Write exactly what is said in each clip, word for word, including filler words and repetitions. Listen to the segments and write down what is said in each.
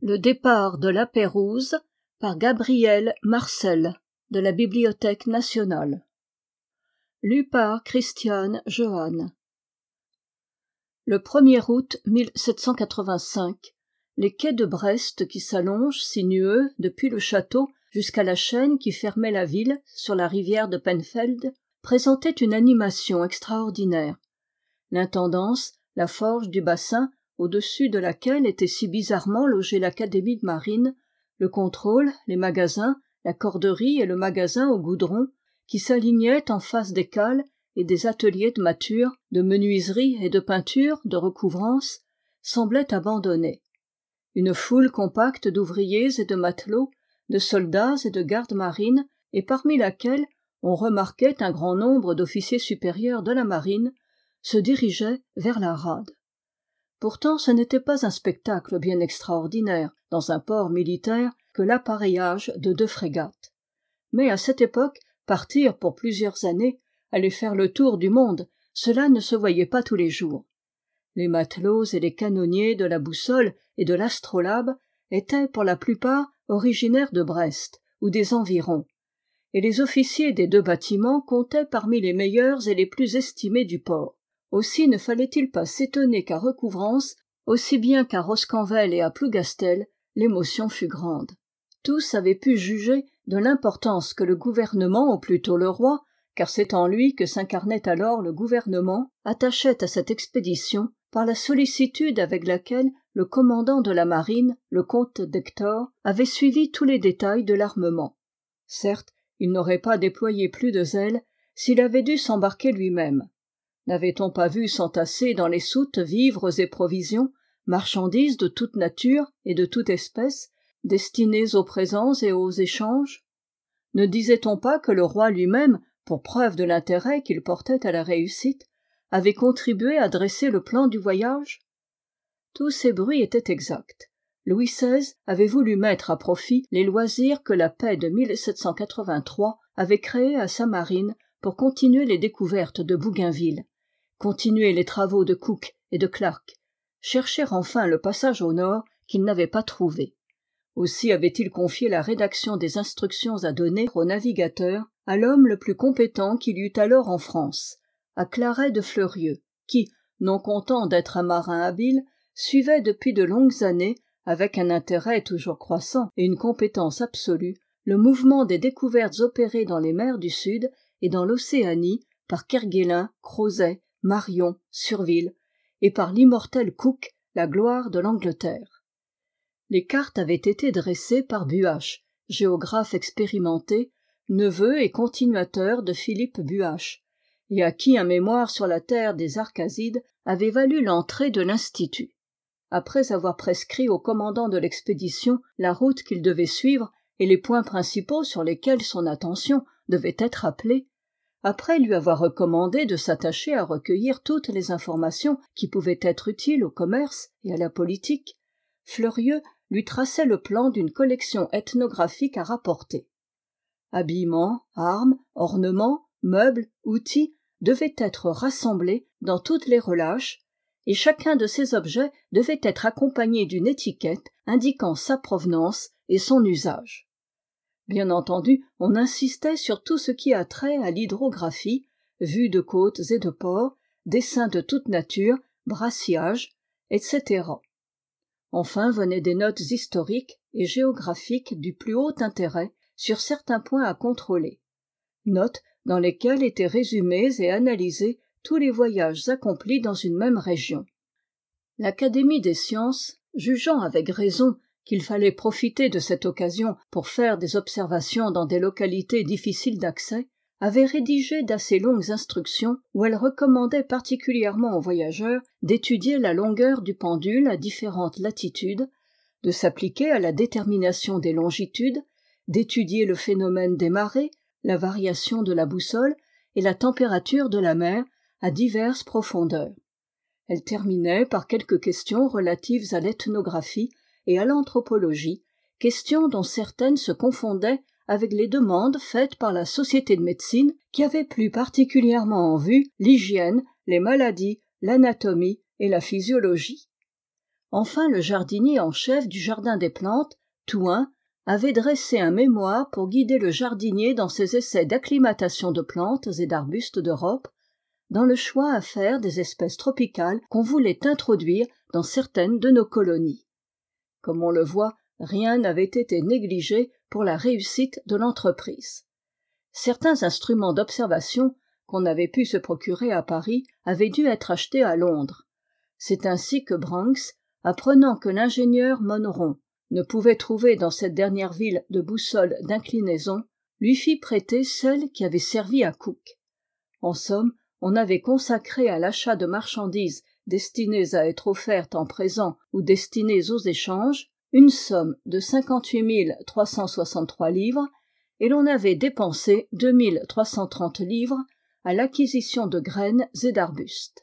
Le départ de la Pérouse par Gabriel Marcel de la Bibliothèque nationale. Lu par Christiane Johannes. Le premier août mille sept cent quatre-vingt-cinq, les quais de Brest qui s'allongent, sinueux, depuis le château jusqu'à la chaîne qui fermait la ville sur la rivière de Penfeld, présentaient une animation extraordinaire. L'intendance, la forge du bassin, au-dessus de laquelle était si bizarrement logée l'académie de marine, le contrôle, les magasins, la corderie et le magasin au goudron, qui s'alignaient en face des cales et des ateliers de mâture, de menuiserie et de peinture, de recouvrance, semblaient abandonnés. Une foule compacte d'ouvriers et de matelots, de soldats et de gardes marines, et parmi laquelle on remarquait un grand nombre d'officiers supérieurs de la marine, se dirigeait vers la rade. Pourtant ce n'était pas un spectacle bien extraordinaire, dans un port militaire, que l'appareillage de deux frégates. Mais à cette époque, partir pour plusieurs années, aller faire le tour du monde, cela ne se voyait pas tous les jours. Les matelots et les canonniers de la boussole et de l'astrolabe étaient pour la plupart originaires de Brest ou des environs, et les officiers des deux bâtiments comptaient parmi les meilleurs et les plus estimés du port. Aussi ne fallait-il pas s'étonner qu'à Recouvrance, aussi bien qu'à Roscanvel et à Plougastel, l'émotion fut grande. Tous avaient pu juger de l'importance que le gouvernement, ou plutôt le roi, car c'est en lui que s'incarnait alors le gouvernement, attachait à cette expédition par la sollicitude avec laquelle le commandant de la marine, le comte d'Hector, avait suivi tous les détails de l'armement. Certes, il n'aurait pas déployé plus de zèle s'il avait dû s'embarquer lui-même. N'avait-on pas vu s'entasser dans les soutes vivres et provisions, marchandises de toute nature et de toute espèce, destinées aux présents et aux échanges? Ne disait-on pas que le roi lui-même, pour preuve de l'intérêt qu'il portait à la réussite, avait contribué à dresser le plan du voyage? Tous ces bruits étaient exacts. Louis seize avait voulu mettre à profit les loisirs que la paix de mille sept cent quatre-vingt-trois avait créés à sa marine pour continuer les découvertes de Bougainville, continuer les travaux de Cook et de Clark, chercher enfin le passage au nord qu'il n'avait pas trouvé. Aussi avait-il confié la rédaction des instructions à donner aux navigateurs à l'homme le plus compétent qu'il y eut alors en France, à Claret de Fleurieux, qui, non content d'être un marin habile, suivait depuis de longues années, avec un intérêt toujours croissant et une compétence absolue, le mouvement des découvertes opérées dans les mers du Sud et dans l'Océanie par Kerguelen, Crozet, Marion, Surville, et par l'immortel Cook, la gloire de l'Angleterre. Les cartes avaient été dressées par Buache, géographe expérimenté, neveu et continuateur de Philippe Buache, et à qui un mémoire sur la terre des Arcasides avait valu l'entrée de l'Institut. Après avoir prescrit au commandant de l'expédition la route qu'il devait suivre et les points principaux sur lesquels son attention devait être appelée, après lui avoir recommandé de s'attacher à recueillir toutes les informations qui pouvaient être utiles au commerce et à la politique, Fleurieux lui traçait le plan d'une collection ethnographique à rapporter. Habillements, armes, ornements, meubles, outils devaient être rassemblés dans toutes les relâches, et chacun de ces objets devait être accompagné d'une étiquette indiquant sa provenance et son usage. Bien entendu, on insistait sur tout ce qui a trait à l'hydrographie, vue de côtes et de ports, dessins de toute nature, brassiage, et cetera. Enfin venaient des notes historiques et géographiques du plus haut intérêt sur certains points à contrôler. Notes dans lesquelles étaient résumés et analysés tous les voyages accomplis dans une même région. L'Académie des sciences, jugeant avec raison qu'il fallait profiter de cette occasion pour faire des observations dans des localités difficiles d'accès, avait rédigé d'assez longues instructions où elle recommandait particulièrement aux voyageurs d'étudier la longueur du pendule à différentes latitudes, de s'appliquer à la détermination des longitudes, d'étudier le phénomène des marées, la variation de la boussole et la température de la mer à diverses profondeurs. Elle terminait par quelques questions relatives à l'ethnographie et à l'anthropologie, questions dont certaines se confondaient avec les demandes faites par la Société de médecine qui avait plus particulièrement en vue l'hygiène, les maladies, l'anatomie et la physiologie. Enfin, le jardinier en chef du jardin des plantes, Thouin, avait dressé un mémoire pour guider le jardinier dans ses essais d'acclimatation de plantes et d'arbustes d'Europe, dans le choix à faire des espèces tropicales qu'on voulait introduire dans certaines de nos colonies. Comme on le voit, rien n'avait été négligé pour la réussite de l'entreprise. Certains instruments d'observation qu'on avait pu se procurer à Paris avaient dû être achetés à Londres. C'est ainsi que Branks, apprenant que l'ingénieur Monneron ne pouvait trouver dans cette dernière ville de boussole d'inclinaison, lui fit prêter celle qui avait servi à Cook. En somme, on avait consacré à l'achat de marchandises destinées à être offertes en présent ou destinées aux échanges une somme de cinquante-huit mille trois cent soixante-trois livres, et l'on avait dépensé deux mille trois cent trente livres à l'acquisition de graines et d'arbustes.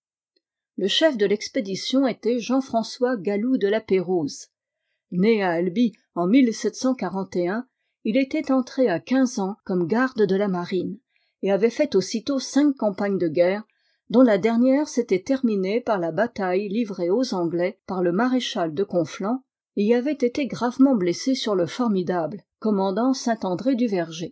Le chef de l'expédition était Jean-François Gallou de la Pérouse. Né à Albi en mille sept cent quarante et un, il était entré à quinze ans comme garde de la marine et avait fait aussitôt cinq campagnes de guerre, dont la dernière s'était terminée par la bataille livrée aux Anglais par le maréchal de Conflans, et y avait été gravement blessé sur le Formidable, commandant Saint-André-du-Verger.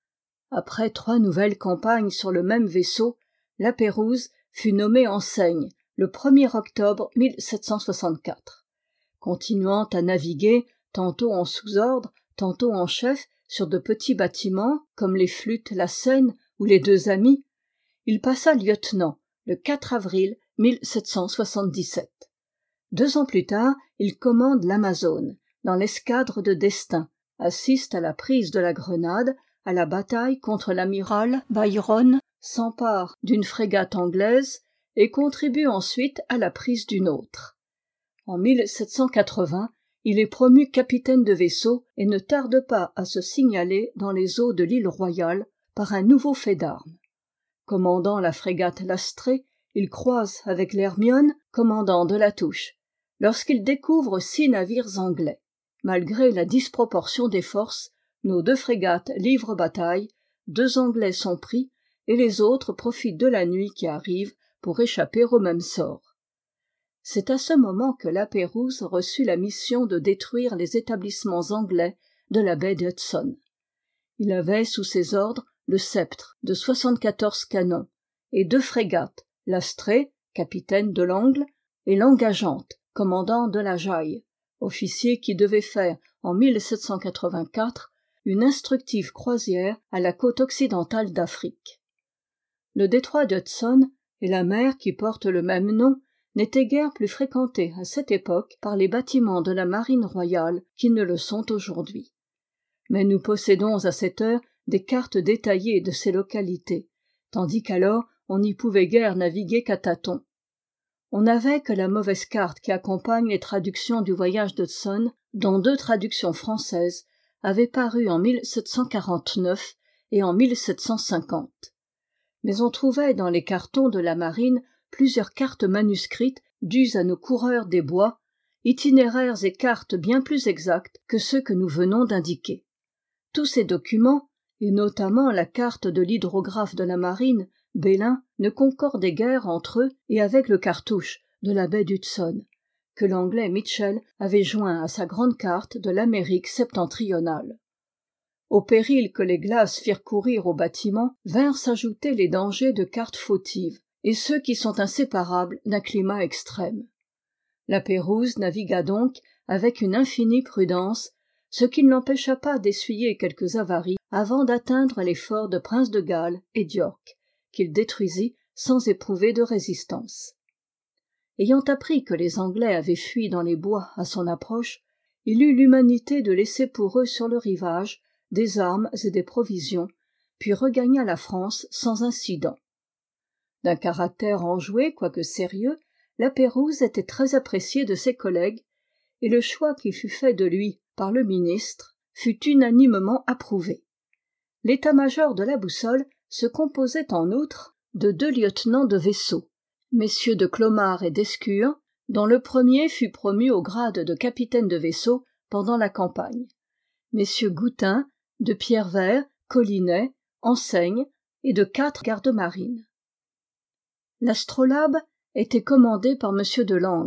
Après trois nouvelles campagnes sur le même vaisseau, la Pérouse fut nommée enseigne le premier octobre mille sept cent soixante-quatre. Continuant à naviguer, tantôt en sous-ordre, tantôt en chef, sur de petits bâtiments, comme les Flûtes, la Seine ou les Deux Amis, il passa lieutenant le quatre avril mille sept cent soixante-dix-sept. Deux ans plus tard, il commande l'Amazone, dans l'escadre de Destin, assiste à la prise de la Grenade, à la bataille contre l'amiral Byron, s'empare d'une frégate anglaise et contribue ensuite à la prise d'une autre. En mille sept cent quatre-vingts, il est promu capitaine de vaisseau et ne tarde pas à se signaler dans les eaux de l'île Royale par un nouveau fait d'armes. Commandant la frégate L'Astrée, il croise avec l'Hermione, commandant de la Touche, lorsqu'il découvre six navires anglais. Malgré la disproportion des forces, nos deux frégates livrent bataille, deux Anglais sont pris, et les autres profitent de la nuit qui arrive pour échapper au même sort. C'est à ce moment que la Pérouse reçut la mission de détruire les établissements anglais de la baie d'Hudson. Il avait sous ses ordres le Sceptre de soixante-quatorze canons et deux frégates, l'Astrée, capitaine de l'Angle, et l'Engageante, commandant de la Jaille, officier qui devait faire en mille sept cent quatre-vingt-quatre une instructive croisière à la côte occidentale d'Afrique. Le détroit d'Hudson et la mer qui porte le même nom n'étaient guère plus fréquentés à cette époque par les bâtiments de la marine royale qu'ils ne le sont aujourd'hui. Mais nous possédons à cette heure des cartes détaillées de ces localités, tandis qu'alors on n'y pouvait guère naviguer qu'à tâtons. On n'avait que la mauvaise carte qui accompagne les traductions du voyage d'Hudson, dont deux traductions françaises avaient paru en mille sept cent quarante-neuf et en mille sept cent cinquante. Mais on trouvait dans les cartons de la marine plusieurs cartes manuscrites dues à nos coureurs des bois, itinéraires et cartes bien plus exactes que ceux que nous venons d'indiquer. Tous ces documents, et notamment la carte de l'hydrographe de la marine, Bélin, ne concordaient guère entre eux et avec le cartouche de la baie d'Hudson, que l'anglais Mitchell avait joint à sa grande carte de l'Amérique septentrionale. Au péril que les glaces firent courir au bâtiment, vinrent s'ajouter les dangers de cartes fautives, et ceux qui sont inséparables d'un climat extrême. La Pérouse navigua donc avec une infinie prudence, ce qui ne l'empêcha pas d'essuyer quelques avaries avant d'atteindre les forts de Prince de Galles et d'York, qu'il détruisit sans éprouver de résistance. Ayant appris que les Anglais avaient fui dans les bois à son approche, il eut l'humanité de laisser pour eux sur le rivage des armes et des provisions, puis regagna la France sans incident. D'un caractère enjoué quoique sérieux, la Pérouse était très apprécié de ses collègues, et le choix qui fut fait de lui par le ministre fut unanimement approuvé. L'état-major de la boussole se composait en outre de deux lieutenants de vaisseau, messieurs de Clomard et d'Escure, dont le premier fut promu au grade de capitaine de vaisseau pendant la campagne, messieurs Goutin, de Pierrevert, Collinet, Enseigne et de quatre gardes-marines. L'astrolabe était commandé par M. de Langle,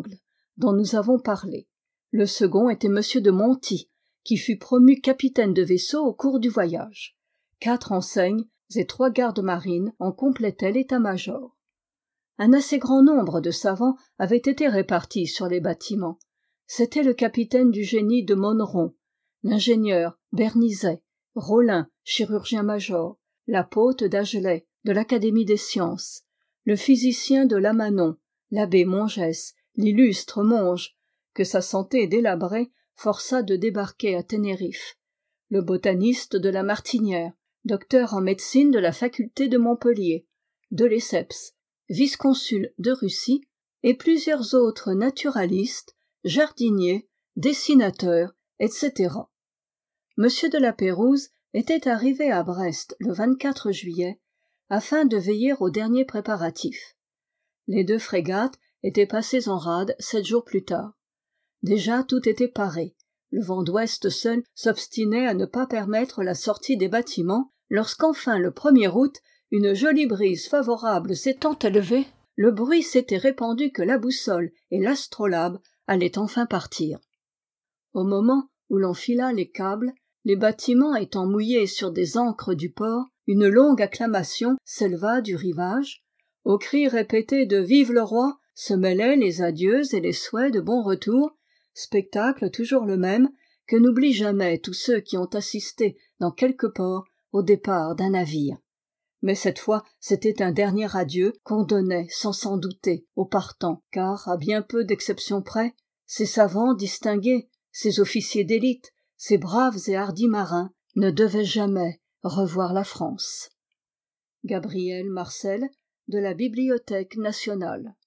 dont nous avons parlé. Le second était Monsieur de Monty, qui fut promu capitaine de vaisseau au cours du voyage. Quatre enseignes et trois gardes-marines en complétaient l'état-major. Un assez grand nombre de savants avaient été répartis sur les bâtiments. C'était le capitaine du génie de Monneron, l'ingénieur Bernizet, Rollin, chirurgien-major, l'apôtre d'Agelais, de l'Académie des sciences, le physicien de Lamanon, l'abbé Mongès, l'illustre Monge, que sa santé délabrée força de débarquer à Ténérife, le botaniste de la Martinière, docteur en médecine de la faculté de Montpellier, de Lesseps, vice-consul de Russie, et plusieurs autres naturalistes, jardiniers, dessinateurs, et cætera. Monsieur de la Pérouse était arrivé à Brest le vingt-quatre juillet afin de veiller aux derniers préparatifs. Les deux frégates étaient passées en rade sept jours plus tard. Déjà tout était paré. Le vent d'ouest seul s'obstinait à ne pas permettre la sortie des bâtiments, lorsqu'enfin le premier août, une jolie brise favorable s'étant élevée, le bruit s'était répandu que la boussole et l'astrolabe allaient enfin partir. Au moment où l'on fila les câbles, les bâtiments étant mouillés sur des ancres du port, une longue acclamation s'éleva du rivage. Aux cris répétés de « Vive le roi !» se mêlaient les adieux et les souhaits de bon retour, spectacle toujours le même que n'oublient jamais tous ceux qui ont assisté dans quelque port au départ d'un navire. Mais cette fois, c'était un dernier adieu qu'on donnait sans s'en douter aux partants, car, à bien peu d'exceptions près, ces savants distingués, ces officiers d'élite, ces braves et hardis marins ne devaient jamais revoir la France. Gabriel Marcel, de la Bibliothèque nationale.